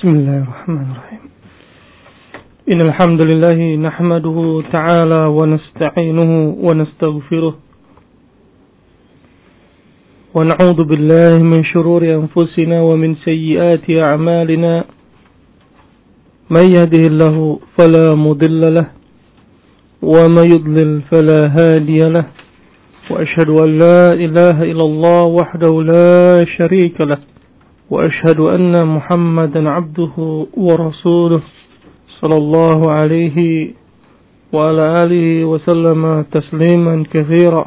Bismillahirrahmanirrahim. Innal hamdalillah nahmaduhu ta'ala wa nasta'inuhu wa nastaghfiruh wa na'udzu billahi min shururi anfusina wa min sayyiati a'malina. May yahdihillahu fala mudilla lahu wa may yudlil fala hadiya lahu. Wa ashhadu an la ilaha illallah wahdahu la sharika lahu. وأشهد أن محمدا عبده ورسوله صلى الله عليه وعلى آله وسلم تسليما كثيرا.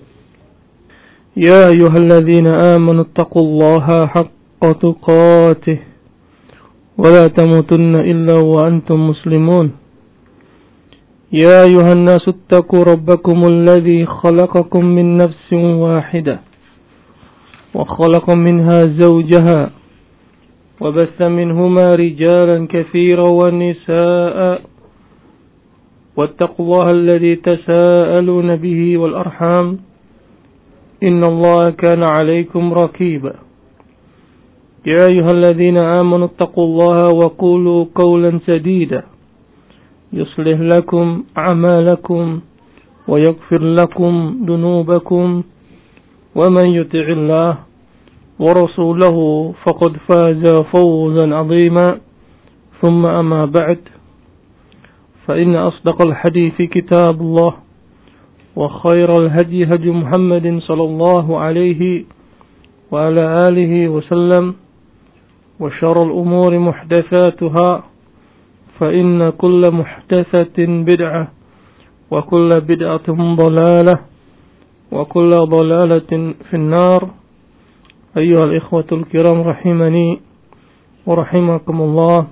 يا أيها الذين آمنوا اتقوا الله حق تقاته ولا تموتن إلا وأنتم مسلمون. يا أيها الناس اتقوا ربكم الذي خلقكم من نفس واحدة وخلق منها زوجها وبث منهما رجالا كثيرا ونساء واتقوا الله الذي تساءلون به والأرحام إن الله كان عليكم رقيبا. يا أيها الذين آمنوا اتقوا الله وقولوا قولا سديدا يصلح لكم أعمالكم ويغفر لكم ذنوبكم ومن يطع الله ورسوله فقد فاز فوزا عظيما. ثم أما بعد فإن أصدق الحديث كتاب الله وخير الهدي هدي محمد صلى الله عليه وعلى آله وسلم وشر الأمور محدثاتها فإن كل محدثة بدعة وكل بدعة ضلالة وكل ضلالة في النار. أيها الإخوة الكرام rahimani wa rahimakumullah.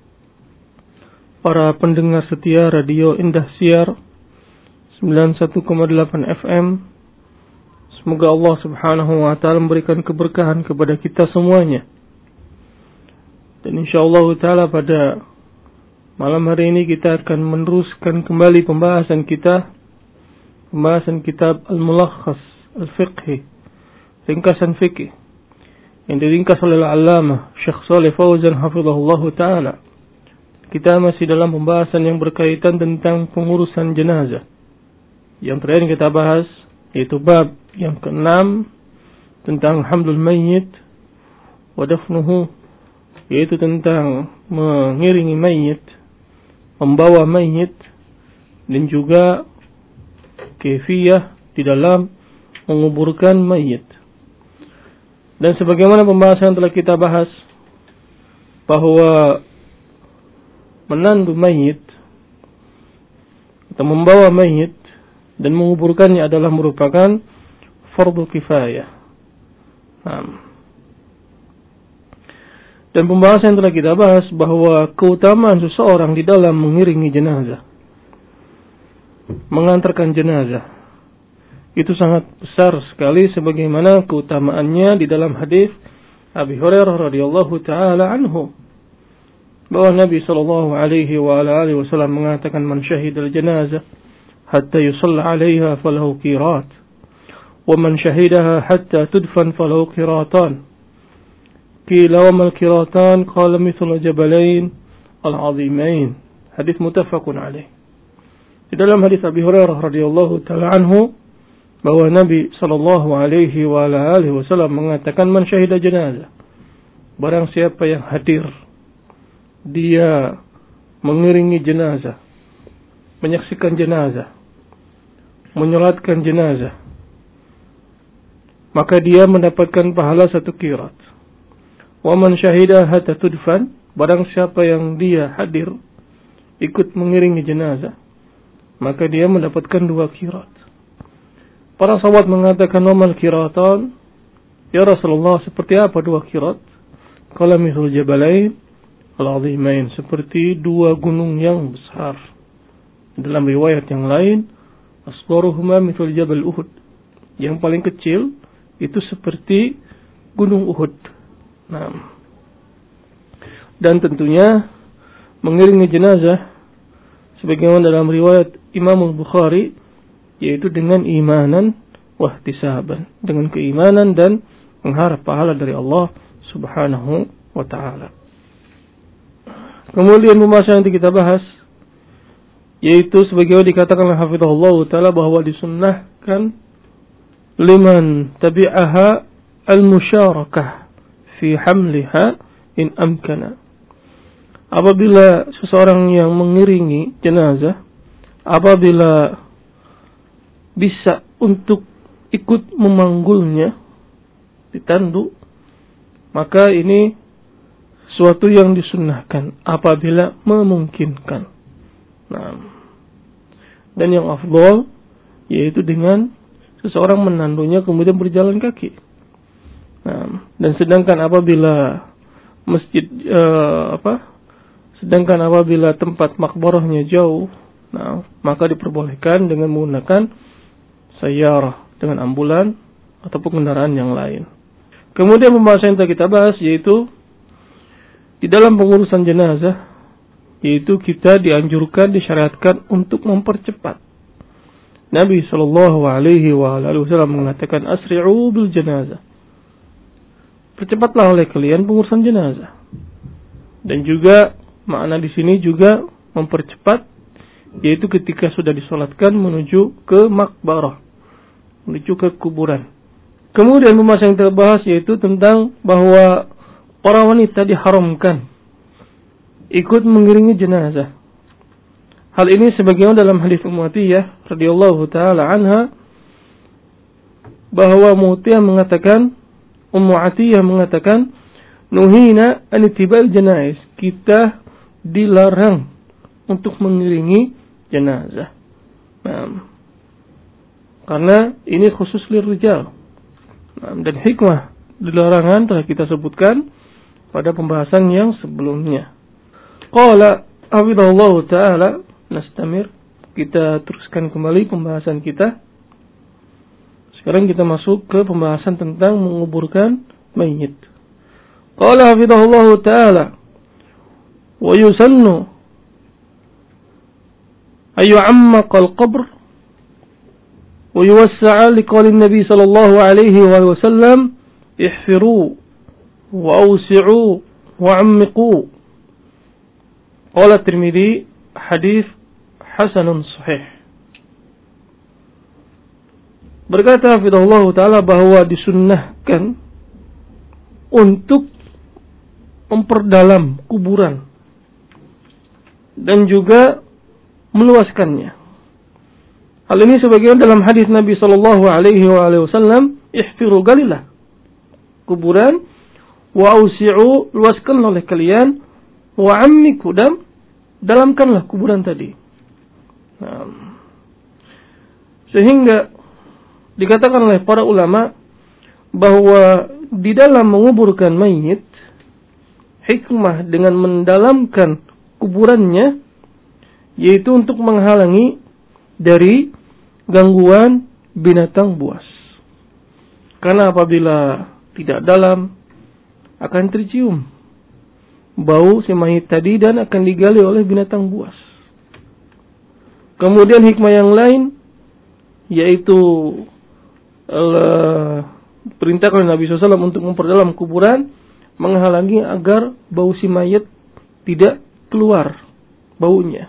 Para pendengar setia Radio Indah Siar 91,8 FM, semoga Allah subhanahu wa ta'ala memberikan keberkahan kepada kita semuanya. Dan insyaallah ta'ala pada malam hari ini kita akan meneruskan kembali pembahasan kitab Al-Mulakhas Al-Fiqhi, ringkasan fikih yang diringkas oleh Al-Allamah Syekh Shalih Fauzan hafizahullah ta'ala. Kita masih dalam pembahasan yang berkaitan tentang pengurusan jenazah. Yang terakhir kita bahas yaitu bab yang ke-6 tentang hamlul mayyit wa dafnuhu, yaitu tentang mengiringi mayit, membawa mayit, dan juga kaifiyah di dalam menguburkan mayit. Dan sebagaimana pembahasan yang telah kita bahas, bahwa menandu mayit atau membawa mayit dan menguburkannya adalah merupakan fardu kifayah. Dan pembahasan yang telah kita bahas bahwa keutamaan seseorang di dalam mengiringi jenazah, mengantarkan jenazah, itu sangat besar sekali, sebagaimana keutamaannya di dalam hadis Abi Hurairah radhiyallahu taala anhu, bahwa Nabi sallallahu alaihi wa alihi wasallam mengatakan, man syahidal janazah hatta yusalla 'alaiha falahu qirat wa man syahidaha hatta tudfan falahu qiratan. Qila wa mal qiratan? Qala mithlu jabalain al-'azimain. Hadis muttafaqun alaih. Di dalam hadis Abi Hurairah radhiyallahu taala anhu, bahwa Nabi sallallahu alaihi wa alihi wasallam mengatakan, man syahida jenazah, barang siapa yang hadir, dia mengiringi jenazah, menyaksikan jenazah, menyolatkan jenazah, maka dia mendapatkan pahala 1 qirat. Wa man syahida hatta tudfan, barang siapa yang dia hadir ikut mengiringi jenazah, maka dia mendapatkan 2 qirat. Para sahabat mengatakan, wamal qiratan, ya Rasulullah, seperti apa 2 qirat? Qala mithlul jabalain al-'azimain, seperti 2 gunung yang besar. Dalam riwayat yang lain, asgharuhuma mithlul jabal Uhud, yang paling kecil itu seperti gunung Uhud. Dan tentunya mengiringi jenazah sebagaimana dalam riwayat Imam Al-Bukhari, yaitu dengan imanan wahtisaban, dengan keimanan dan mengharap pahala dari Allah subhanahu wa ta'ala. Kemudian pembahasan yang kita bahas, yaitu sebagaimana dikatakan oleh hafizahullah ta'ala bahwa disunnahkan liman tabi'aha al-musyarakah fi hamliha in amkana. Apabila seseorang yang mengiringi jenazah, apabila bisa untuk ikut memanggulnya, ditandu, maka ini suatu yang disunnahkan apabila memungkinkan. Nah, dan yang afdal yaitu dengan seseorang menandunya kemudian berjalan kaki. Nah, dan sedangkan apabila sedangkan apabila tempat makbarahnya jauh, nah, maka diperbolehkan dengan menggunakan sayyarah, dengan ambulan ataupun kendaraan yang lain. Kemudian pembahasan yang kita bahas yaitu di dalam pengurusan jenazah, yaitu kita dianjurkan, disyariatkan untuk mempercepat. Nabi sallallahu alaihi wasallam mengatakan asri'u bil janazah. Percepatlah oleh kalian pengurusan jenazah. Dan juga makna di sini juga mempercepat, yaitu ketika sudah disolatkan menuju ke makbarah, menuju ke kuburan. Kemudian pembahasan yang terbahas yaitu tentang bahwa para wanita diharamkan ikut mengiringi jenazah. Hal ini sebagaimana dalam hadis Ummu Atiyah radhiyallahu taala anha, bahwa Ummu Atiyah mengatakan nuhina an ittiba'il janaiz, kita dilarang untuk mengiringi jenazah. Karena ini khusus lirijal. Dan hikmah dilarangan telah kita sebutkan pada pembahasan yang sebelumnya. Qala hafizahullahu ta'ala, nastamir, kita teruskan kembali pembahasan kita. Sekarang kita masuk ke pembahasan tentang menguburkan mayit. Qala hafizahullahu ta'ala, wa yusannu ayyu'ammaqa al-qabr wa yuwassa'a liqaulin nabi sallallahu alaihi wa sallam ihfiru wa awsi'u wa ammiqu. Qala Tirmidzi hadis hasanun sahih. Berkata hafizahullah ta'ala bahwa disunnahkan untuk memperdalam kuburan dan juga meluaskannya. Hal ini sebagaimana dalam hadis Nabi sallallahu alaihi wasallam, ihfiru galilah kuburan, wa ausi'u, luaskan oleh kalian, wa ammiku, dan dalamkanlah kuburan tadi. Sehingga dikatakan oleh para ulama bahwa di dalam menguburkan mayit, hikmah dengan mendalamkan kuburannya yaitu untuk menghalangi dari gangguan binatang buas. Karena apabila tidak dalam akan tercium bau si mayit tadi dan akan digali oleh binatang buas. Kemudian hikmah yang lain yaitu perintah oleh Nabi SAW untuk memperdalam kuburan, menghalangi agar bau si mayit tidak keluar baunya.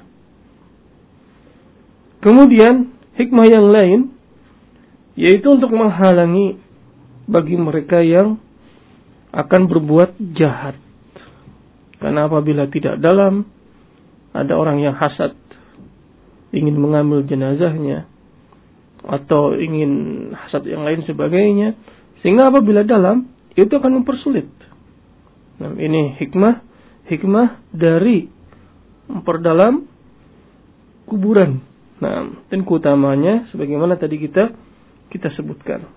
Kemudian hikmah yang lain yaitu untuk menghalangi bagi mereka yang akan berbuat jahat. Karena apabila tidak dalam, ada orang yang hasad, ingin mengambil jenazahnya, atau ingin hasad yang lain sebagainya, sehingga apabila dalam, itu akan mempersulit. Nah, ini hikmah dari memperdalam kuburan. Nah, dan keutamanya sebagaimana tadi kita sebutkan.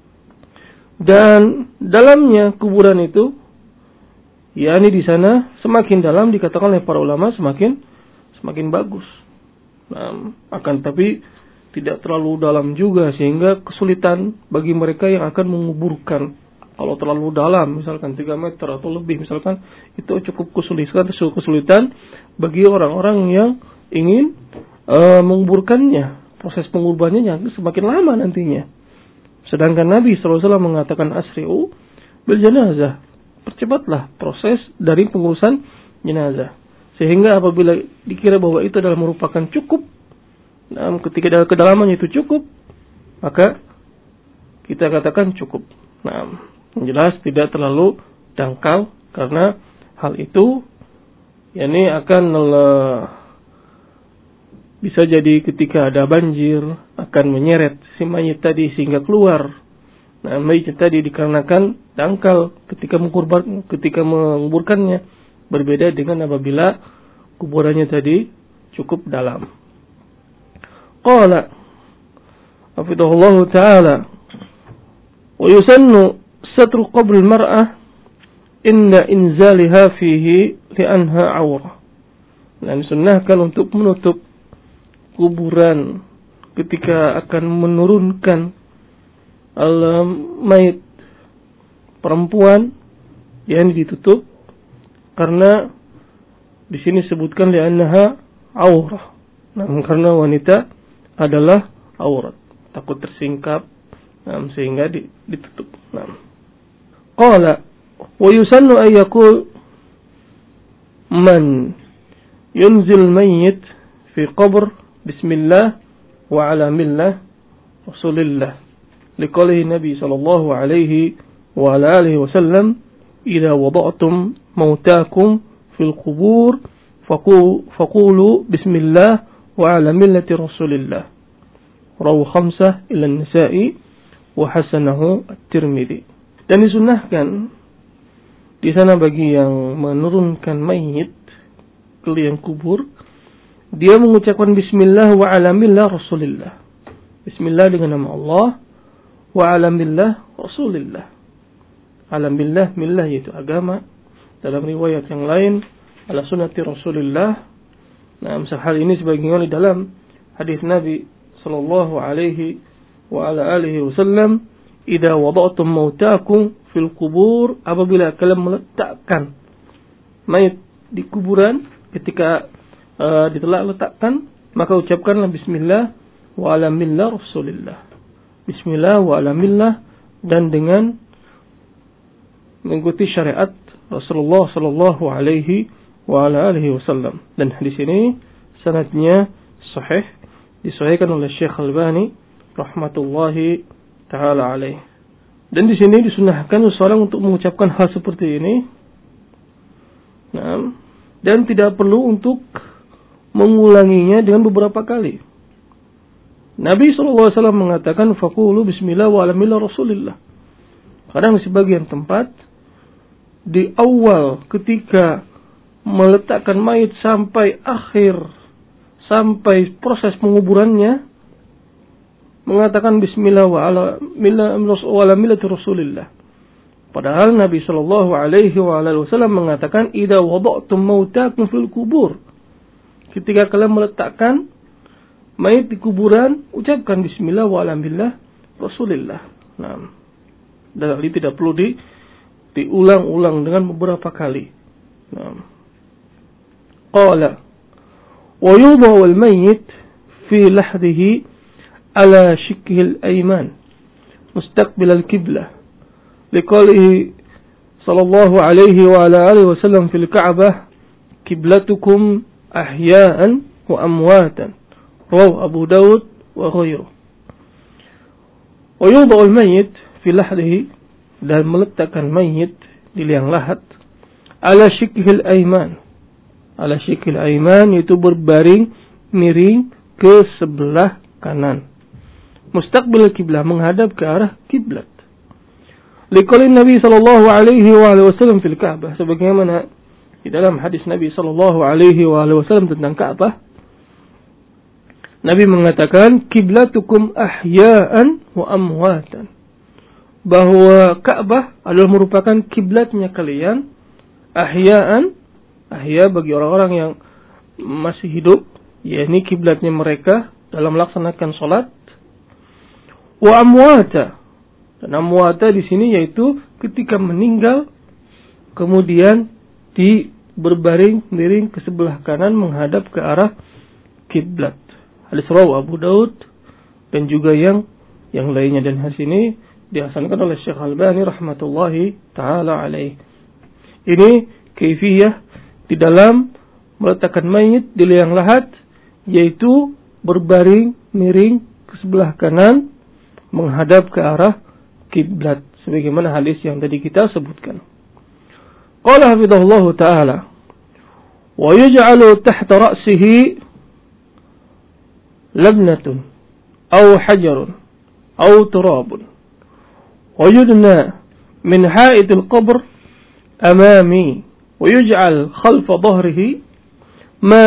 Dan dalamnya kuburan itu, yakni di sana semakin dalam dikatakan oleh para ulama semakin bagus. Nah, akan tapi tidak terlalu dalam juga sehingga kesulitan bagi mereka yang akan menguburkan. Kalau terlalu dalam, misalkan 3 meter atau lebih, misalkan itu cukup kesulitan bagi orang-orang yang ingin menguburkannya. Proses penguburannya semakin lama nantinya. Sedangkan Nabi SAW mengatakan asri'u bil janazah, percepatlah proses dari pengurusan jenazah. Sehingga apabila dikira bahwa itu adalah merupakan cukup, ketika dalam kedalamannya itu cukup, maka kita katakan cukup. Nah, yang jelas tidak terlalu dangkal, karena hal itu akan bisa jadi ketika ada banjir akan menyeret si mayit tadi sehingga keluar. Nah, mayit tadi dikarenakan dangkal ketika menguburkannya, berbeda dengan apabila kuburannya tadi cukup dalam. Qala hafidhahullahu ta'ala, wa yusannu satru qabr al-mar'ah inda inzaliha fihi li'anha awrah. Dan disunnahkan untuk menutup kuburan ketika akan menurunkan mayit perempuan, yang ditutup karena di sini sebutkan li'annaha aurah. Nah, karena wanita adalah aurat, takut tersingkap, sehingga ditutup. Nah, qala wa yusannu ay yaqul man yunzil mayyit fi qabr bismillah wa ala millah rasulillah liqaulihi nabi sallallahu alaihi wa ala alihi wasallam idza wada'tum mautakum fil qubur faqulu bismillah wa ala millati rasulillah rawahu khamsah ila an-nisa'i wa hasanahu at-Tirmidzi. Dan disunnahkan di sana bagi yang menurunkan mayit ke liang kubur, dia mengucapkan bismillah wa ala millah rasulillah. Bismillah dengan nama Allah, wa ala millah rasulillah. Ala millah, millah yaitu agama. Dalam riwayat yang lain, ala sunnati rasulillah. Nah, hal ini sebagaimana di dalam hadis Nabi sallallahu alaihi wa ala alihi wasallam, idza wada'tum mautakum fil qubur, apabila kalian meletakkan mayit di kuburan, ketika letakkan, maka ucapkanlah bismillah wa ala millah rasulillah. Bismillah wa ala millah, dan dengan mengikuti syariat Rasulullah sallallahu alaihi wa ala alihi wasallam. Dan di sini sanadnya sahih, disahihkan oleh Syekh Albani rahmatullahi taala alaih. Dan di sini disunahkan seseorang untuk mengucapkan hal seperti ini. Nah, dan tidak perlu untuk mengulanginya dengan beberapa kali. Nabi SAW mengatakan faqulu bismillah wa ala millah rasulillah. Kadang di sebagian tempat di awal ketika meletakkan mayit sampai akhir, sampai proses penguburannya, mengatakan bismillah wa ala millati rasulillah. Padahal Nabi sallallahu alaihi wasallam mengatakan idza wada'tum mautakum fil kubur. Ketika kalian meletakkan mayit di kuburan, ucapkan bismillah wa ala millah rasulillah. Nah, dan ini tidak perlu diulang-ulang dengan beberapa kali. Nah. Qala wa yudha'u al-mayyit fi lahdihi ala shikhi al-ayman mustaqbil al-qiblah liqaulihi sallallahu alaihi wa ala alihi wasallam fil Ka'bah qiblatukum ahya'an wa amwatan rawahu Abu Dawud wa ghairuh. Wa yudha'u al-mayyit fi lahdihi, dan meletakkan mayit di liang lahat, ala shikhi al-ayman. Ala shikhi al-ayman itu berbaring miring ke sebelah kanan. Mustaqbil kiblah, menghadap ke arah kiblat. Liqaulin Nabi sallallahu alaihi wasallam fil Ka'bah, sebagaimana di dalam hadis Nabi sallallahu alaihi wasallam tentang Ka'bah, Nabi mengatakan kiblatukum ahya'an wa amwatan, bahwa Ka'bah adalah merupakan kiblatnya kalian, ahya'an, ahya bagi orang-orang yang masih hidup, yakni kiblatnya mereka dalam melaksanakan salat, wa amwata, dan amwata di sini yaitu ketika meninggal kemudian berbaring miring ke sebelah kanan menghadap ke arah kiblat. Hadis rawahu Abu Daud dan juga yang lainnya, dan hadis ini dihasankan oleh Syekh Albani rahmatullahi taala alaih. Ini kaifiyah di dalam meletakkan mayit di liang lahat, yaitu berbaring miring ke sebelah kanan menghadap ke arah kiblat, sebagaimana hadis yang tadi kita sebutkan. Qala hafizahullah ta'ala, wa yuj'alu tahta ra'sihi labnatun aw hajarun aw turabun wa yudna min ha'it al-qabr amami wa yuj'al khalfa dhahrihi ma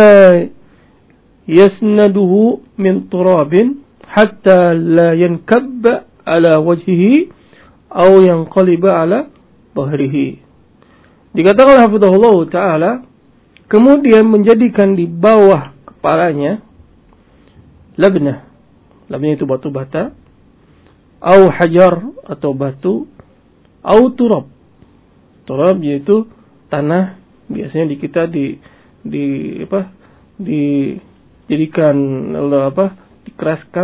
yasnaduhu min turabin hatta la yankabba ala wajhihi aw yanqaliba ala dhahrihi. Dikatakan hafizahullah ta'ala, kemudian menjadikan di bawah kepalanya labnah. Labnah itu batu bata, au hajar atau batu, au turab. Turab yaitu tanah, biasanya di kita dijadikan dikeraskan.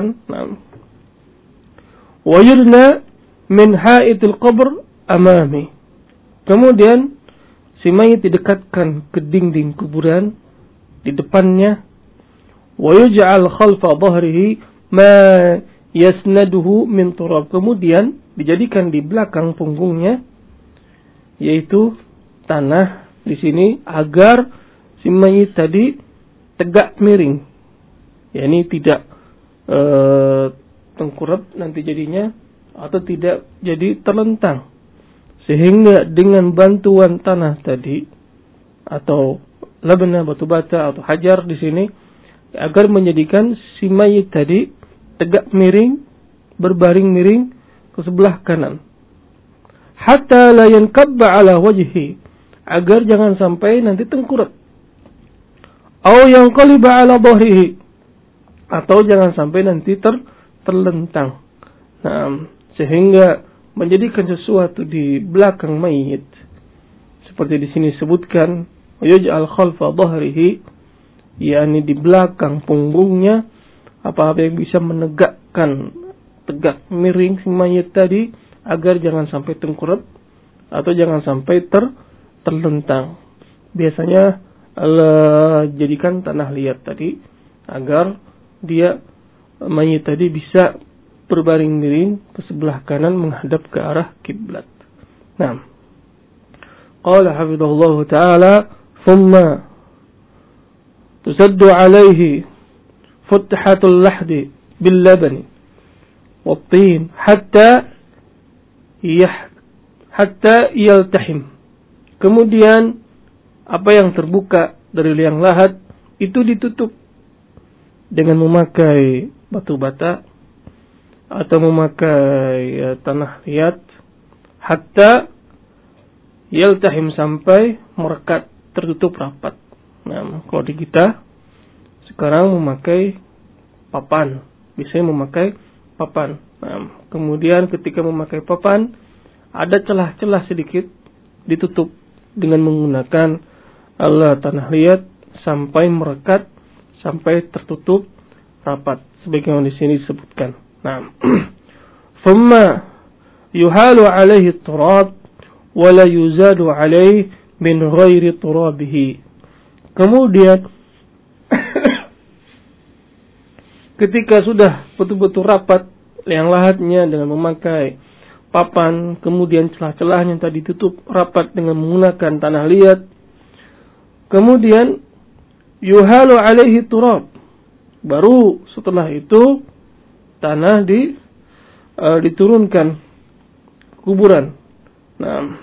Wa yurna min ha'itil qabr amami. Kemudian si mayit didekatkan ke dinding kuburan di depannya. Wa yuj'al khalfa dhahrihi ma yasnaduhu min turab. Kemudian dijadikan di belakang punggungnya, yaitu tanah di sini, agar si mayit tadi tegak miring. Yani tidak tengkurap nanti jadinya, atau tidak jadi terlentang. Sehingga dengan bantuan tanah tadi atau labnah batu bata atau hajar di sini, agar menjadikan si mayit tadi tegak miring, berbaring miring ke sebelah kanan. Hatta la yankabba ala wajhi, agar jangan sampai nanti tengkurap. Au yanqaliba ala dhahrihi, atau jangan sampai nanti terlentang. Nah, sehingga menjadikan sesuatu di belakang mayit, seperti di sini sebutkan, yuj'al khalfa dhahrihi, yakni di belakang punggungnya, apa-apa yang bisa menegakkan tegak miring si mayit tadi, agar jangan sampai tengkurap atau jangan sampai terlentang. Biasanya Allah jadikan tanah liat tadi, agar dia mayit tadi bisa berbaring miring ke sebelah kanan menghadap ke arah kiblat. Nah, qala hafizahullah ta'ala, thumma tusaddu alaihi futhatul lahdi bil labani wat tin hatta yaltahim. Kemudian apa yang terbuka dari liang lahat itu ditutup dengan memakai batu bata atau memakai tanah liat, hatta yaltahim, sampai merekat, tertutup rapat. Nah, kalau di kita sekarang memakai papan, biasanya memakai papan. Nah, kemudian ketika memakai papan, ada celah-celah sedikit, ditutup dengan menggunakan tanah liat sampai merekat, sampai tertutup rapat, sebagaimana di sini disebutkan. Nah, thumma yuhalu alaihi turab wa la yuzadu alaihi min ghairi turabihi. Kemudian ketika sudah betul-betul rapat liang lahatnya dengan memakai papan, kemudian celah-celahnya tadi tutup rapat dengan menggunakan tanah liat, kemudian yuhalu alaihi turab, baru setelah itu tanah diturunkan kuburan. Nah,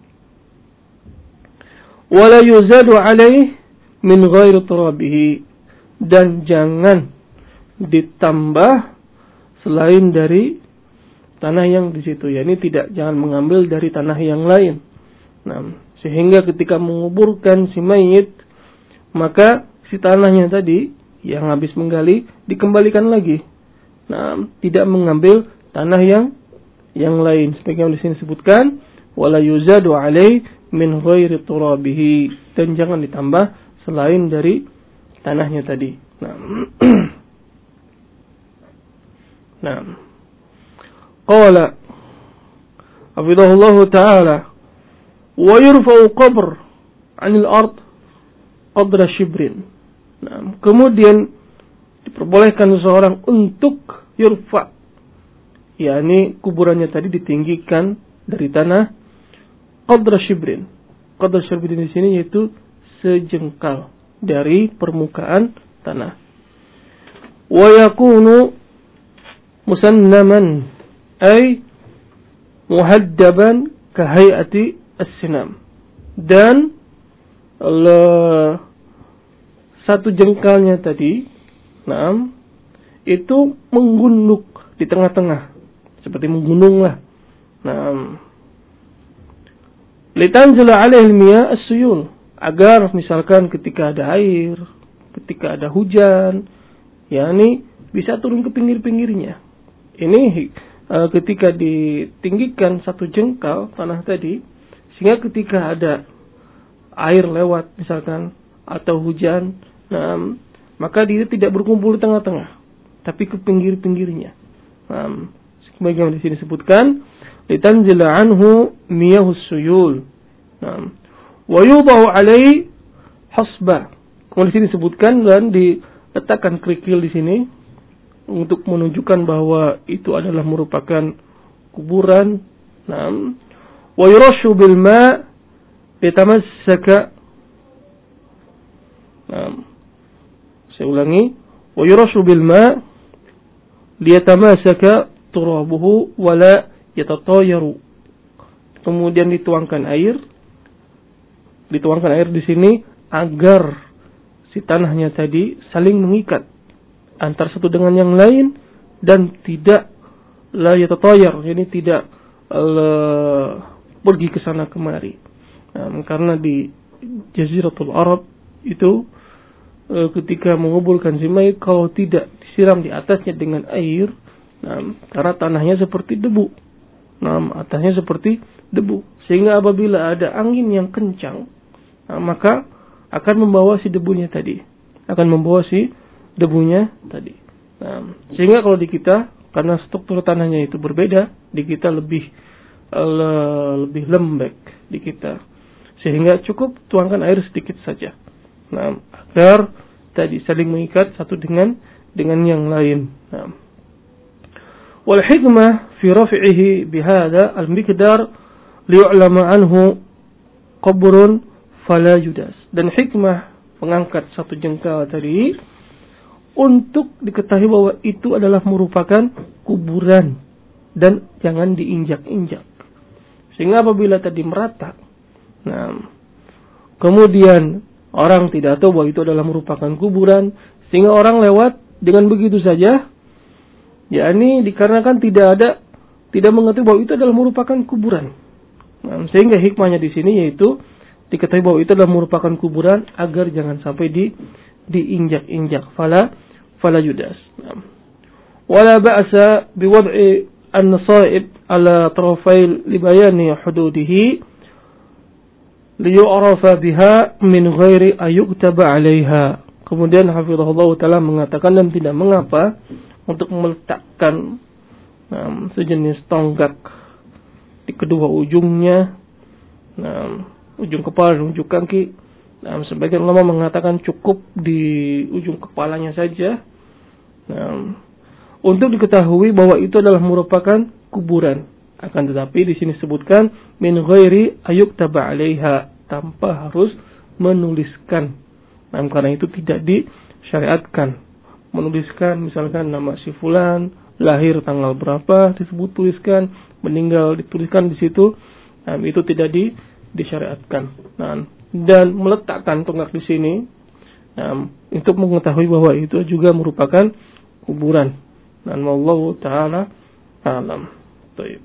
wala yuzadu alaihi min ghairi turabihi, dan jangan ditambah selain dari tanah yang di situ, yakni jangan mengambil dari tanah yang lain. Nah, sehingga ketika menguburkan si mayit, maka si tanahnya tadi yang habis menggali dikembalikan lagi. Nah, tidak mengambil tanah yang lain. Sebagaimana di sini disebutkan, wala yuzadu alai min ghairi turabihi, dan jangan ditambah selain dari tanahnya tadi. Nah, qala hafizahullah ta'ala, wa yurfa'u qabr 'anil ard qadra shibrin. Nah, kemudian diperbolehkan seseorang untuk yurfa, yakni kuburannya tadi ditinggikan dari tanah qadra shibrin. Qadra shibrin di sini yaitu sejengkal dari permukaan tanah. Wa yakunu musannaman ay muhaddaban kahayati as-sinam. Dan satu jengkalnya tadi, itu menggunduk di tengah-tengah, seperti menggunung lah. Litanzila alaihi al-miyah as-suyul, agar misalkan ketika ada air, ketika ada hujan, yakni bisa turun ke pinggir-pinggirnya. Ini ketika ditinggikan satu jengkal tanah tadi, sehingga ketika ada air lewat misalkan atau hujan, maka dia tidak berkumpul di tengah-tengah, tapi ke pinggir-pinggirnya. Sebagaimana di sini disebutkan, litanzila anhu miyahus suyul. Wa yudahu alaihi hasba. Kemudian di sini disebutkan dan diletakkan kerikil di sini untuk menunjukkan bahwa itu adalah merupakan kuburan. Wa yurashu bil ma' litamassaka. Saya ulangi, wa yurashu bil ma' liyatamasaka turabuhu wa la yatatayaru. Kemudian dituangkan air di sini agar si tanahnya tadi saling mengikat antara satu dengan yang lain dan tidak la yatatayar, jadi tidak pergi ke sana kemari. Karena di Jaziratul Arab itu ketika menguburkan si mayit, kalau tidak disiram di atasnya dengan air, karena tanahnya seperti debu, atasnya seperti debu, sehingga apabila ada angin yang kencang, maka akan membawa si debunya tadi, sehingga kalau di kita, karena struktur tanahnya itu berbeda, di kita lebih lembek di kita, sehingga cukup tuangkan air sedikit saja, agar tadi saling mengikat satu dengan yang lain. Wal hikmah fi raf'ihi bihadza al-miqdar liyu'lama anhu qabrun fala yudas. Dan hikmah mengangkat satu jengkal tadi untuk diketahui bahwa itu adalah merupakan kuburan dan jangan diinjak-injak. Sehingga apabila tadi merata, kemudian orang tidak tahu bahwa itu adalah merupakan kuburan, sehingga orang lewat dengan begitu saja, yakni dikarenakan tidak mengetahui bahwa itu adalah merupakan kuburan. Sehingga hikmahnya di sini yaitu diketahui bahwa itu adalah merupakan kuburan agar jangan sampai diinjak-injak. Fala yudas. Wala ba'sa biwad'i an-nasaib ala tarafail libayani hududihi liyu'rafa biha min ghairi ayuktaba 'alaiha. Kemudian hafizahullah taala mengatakan, dan tidak mengapa untuk meletakkan sejenis tonggak di kedua ujungnya, ujung kepala dan ujung kaki. Sebagian ulama mengatakan cukup di ujung kepalanya saja, untuk diketahui bahwa itu adalah merupakan kuburan. Akan tetapi di sini disebutkan min ghairi ayuktaba 'alaiha, tanpa harus menuliskan. Karena itu tidak disyariatkan menuliskan misalkan nama si fulan, lahir tanggal berapa tuliskan, meninggal dituliskan di situ. Itu tidak disyariatkan. Dan meletakkan tonggak di sini untuk mengetahui bahwa itu juga merupakan kuburan. Dan wallahu taala alam. Baik.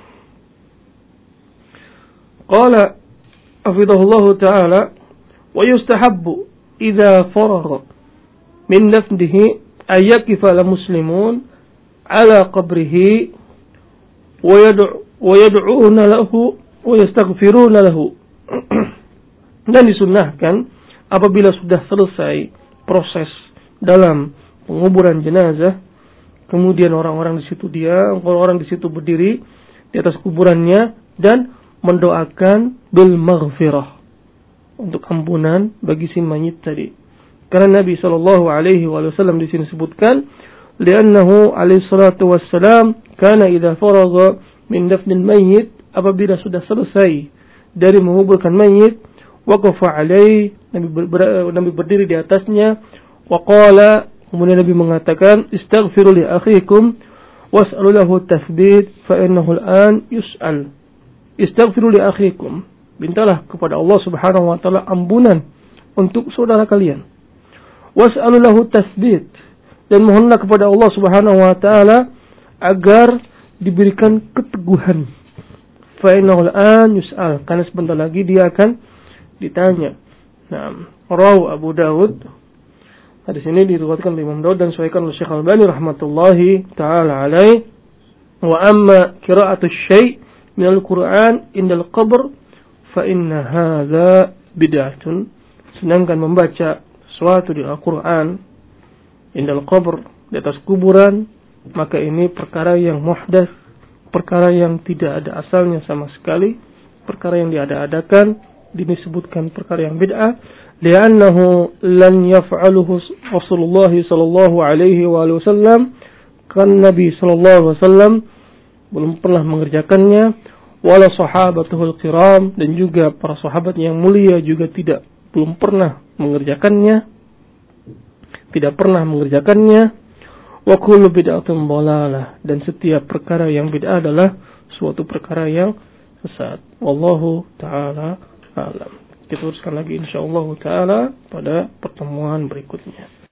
Qala hafizahullahu taala wa yustahabbu idza faragha min dafnihi ay yaqifa al muslimun ala qabrihi wa yad'una lahu wa yastaghfiruna lahu. Dan disunnahkan apabila sudah selesai proses dalam penguburan jenazah, kemudian orang-orang di situ berdiri di atas kuburannya dan mendoakan bil maghfirah, untuk ampunan bagi si mayit tadi. Karena Nabi sallallahu alaihi wasallam di sini sebutkan, li'annahu alaihi salatu wassalam kana idza faragha min dafnil mayyit, apabila sudah selesai dari menguburkan mayit, waqafa alaihi, Nabi berdiri di atasnya, wa qala, kemudian Nabi mengatakan, istaghfiru li akhikum was'alu lahu tathbit fa innahu al-an yus'al. Istaghfiru li akhikum, mintalah kepada Allah Subhanahu wa taala ampunan untuk saudara kalian. Was'alu lahu tathbit, dan mohonlah kepada Allah Subhanahu wa taala agar diberikan keteguhan. Fa innahu al-an yus'al, karena sebentar lagi dia akan ditanya. Nah, rawi Abu Dawud. Hadis ini diriwayatkan oleh Imam Dawud dan disahihkan oleh Syekh Al-Albani rahmatullahi taala alaihi. Wa amma qira'atu syai' min al-Qur'an indal qabr fa inna hadza bid'atun. Sedangkan membaca sesuatu di Al-Qur'an indal qabr, di atas kuburan, maka ini perkara yang muhdats, perkara yang tidak ada asalnya sama sekali, perkara yang diada-adakan, disebutkan perkara yang bid'ah, li'annahu lan yaf'aluhu Rasulullah sallallahu alaihi wasallam, kan Nabi sallallahu alaihi wasallam belum pernah mengerjakannya, wala sahabatuhul kiram, dan juga para sahabat yang mulia juga belum pernah mengerjakannya, wa kullu bid'atin dhalalah, dan setiap perkara yang bid'ah adalah suatu perkara yang sesat. Wallahu taala alam. Kita teruskan lagi insyaallah taala pada pertemuan berikutnya.